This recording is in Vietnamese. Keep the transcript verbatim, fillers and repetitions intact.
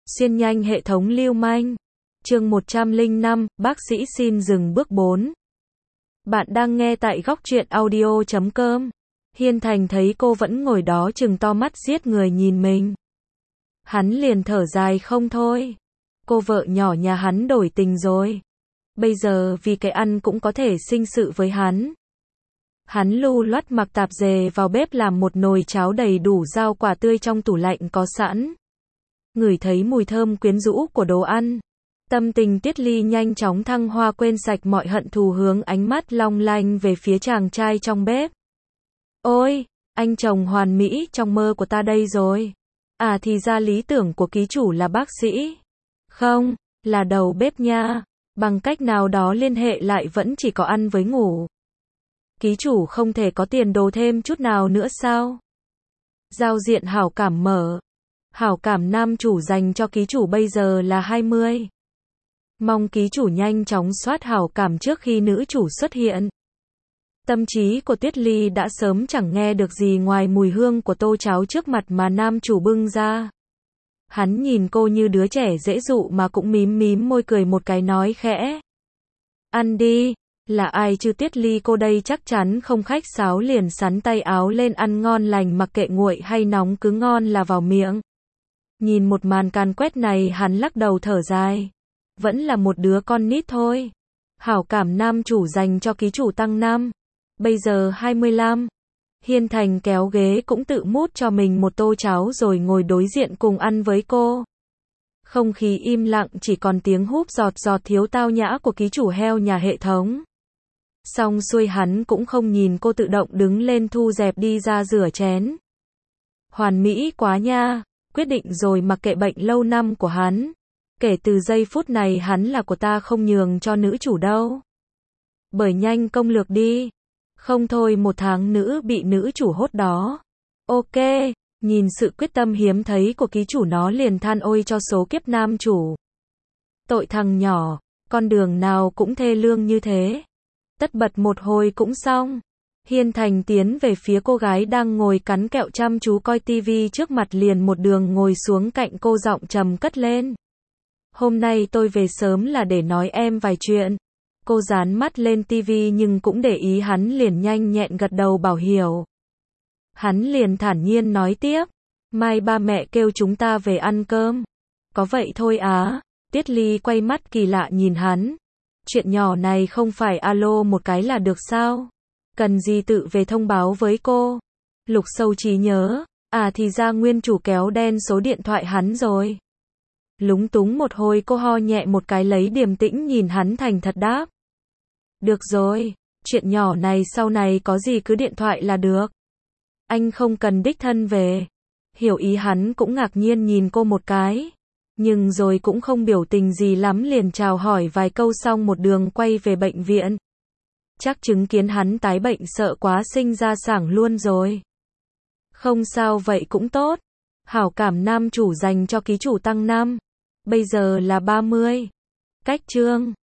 Xuyên nhanh hệ thống lưu manh. Chương một trăm lẻ năm, bác sĩ xin dừng bước bốn. Bạn đang nghe tại góc truyện audio chấm com. Hiên Thành thấy cô vẫn ngồi đó trừng to mắt giết người nhìn mình. Hắn liền thở dài không thôi. Cô vợ nhỏ nhà hắn đổi tình rồi. Bây giờ vì cái ăn cũng có thể sinh sự với hắn. Hắn lưu loát mặc tạp dề vào bếp làm một nồi cháo đầy đủ rau quả tươi trong tủ lạnh có sẵn. Ngửi thấy mùi thơm quyến rũ của đồ ăn. Tâm tình Tiết Ly nhanh chóng thăng hoa, quên sạch mọi hận thù, hướng ánh mắt long lanh về phía chàng trai trong bếp. Ôi, anh chồng hoàn mỹ trong mơ của ta đây rồi. À thì ra lý tưởng của ký chủ là bác sĩ. Không, là đầu bếp nha. Bằng cách nào đó liên hệ lại vẫn chỉ có ăn với ngủ. Ký chủ không thể có tiền đồ thêm chút nào nữa sao? Giao diện hảo cảm mở. Hảo cảm nam chủ dành cho ký chủ bây giờ là hai mươi. Mong ký chủ nhanh chóng soát hảo cảm trước khi nữ chủ xuất hiện. Tâm trí của Tiết Ly đã sớm chẳng nghe được gì ngoài mùi hương của tô cháo trước mặt mà nam chủ bưng ra. Hắn nhìn cô như đứa trẻ dễ dụ mà cũng mím mím môi cười một cái nói khẽ. Ăn đi, là ai chứ? Tiết Ly cô đây chắc chắn không khách sáo, liền sắn tay áo lên ăn ngon lành, mặc kệ nguội hay nóng cứ ngon là vào miệng. Nhìn một màn càn quét này hắn lắc đầu thở dài. Vẫn là một đứa con nít thôi. Hảo cảm nam chủ dành cho ký chủ tăng năm. Bây giờ hai mươi lăm. Hiên Thành kéo ghế cũng tự mút cho mình một tô cháo rồi ngồi đối diện cùng ăn với cô. Không khí im lặng, chỉ còn tiếng húp giọt giọt thiếu tao nhã của ký chủ heo nhà hệ thống. Xong xuôi hắn cũng không nhìn cô, tự động đứng lên thu dẹp đi ra rửa chén. Hoàn mỹ quá nha. Quyết định rồi, mặc kệ bệnh lâu năm của hắn. Kể từ giây phút này hắn là của ta, không nhường cho nữ chủ đâu. Bởi nhanh công lược đi. Không thôi một tháng nữ bị nữ chủ hốt đó. Ok, nhìn sự quyết tâm hiếm thấy của ký chủ nó liền than ôi cho số kiếp nam chủ. Tội thằng nhỏ, con đường nào cũng thê lương như thế. Tất bật một hồi cũng xong. Hiên Thành tiến về phía cô gái đang ngồi cắn kẹo chăm chú coi tivi trước mặt, liền một đường ngồi xuống cạnh cô, giọng trầm cất lên. Hôm nay tôi về sớm là để nói em vài chuyện. Cô dán mắt lên tivi nhưng cũng để ý hắn, liền nhanh nhẹn gật đầu bảo hiểu. Hắn liền thản nhiên nói tiếp. Mai ba mẹ kêu chúng ta về ăn cơm. Có vậy thôi á? Tiết Ly quay mắt kỳ lạ nhìn hắn. Chuyện nhỏ này không phải alo một cái là được sao? Cần gì tự về thông báo với cô? Lục sâu trí nhớ. À thì ra nguyên chủ kéo đen số điện thoại hắn rồi. Lúng túng một hồi cô ho nhẹ một cái, lấy điềm tĩnh nhìn hắn thành thật đáp. Được rồi, chuyện nhỏ này sau này có gì cứ điện thoại là được. Anh không cần đích thân về. Hiểu ý hắn cũng ngạc nhiên nhìn cô một cái. Nhưng rồi cũng không biểu tình gì lắm, liền chào hỏi vài câu xong một đường quay về bệnh viện. Chắc chứng kiến hắn tái bệnh sợ quá sinh ra sảng luôn rồi. Không sao vậy cũng tốt. Hảo cảm nam chủ dành cho ký chủ tăng năm. Bây giờ là ba mươi. Cách chương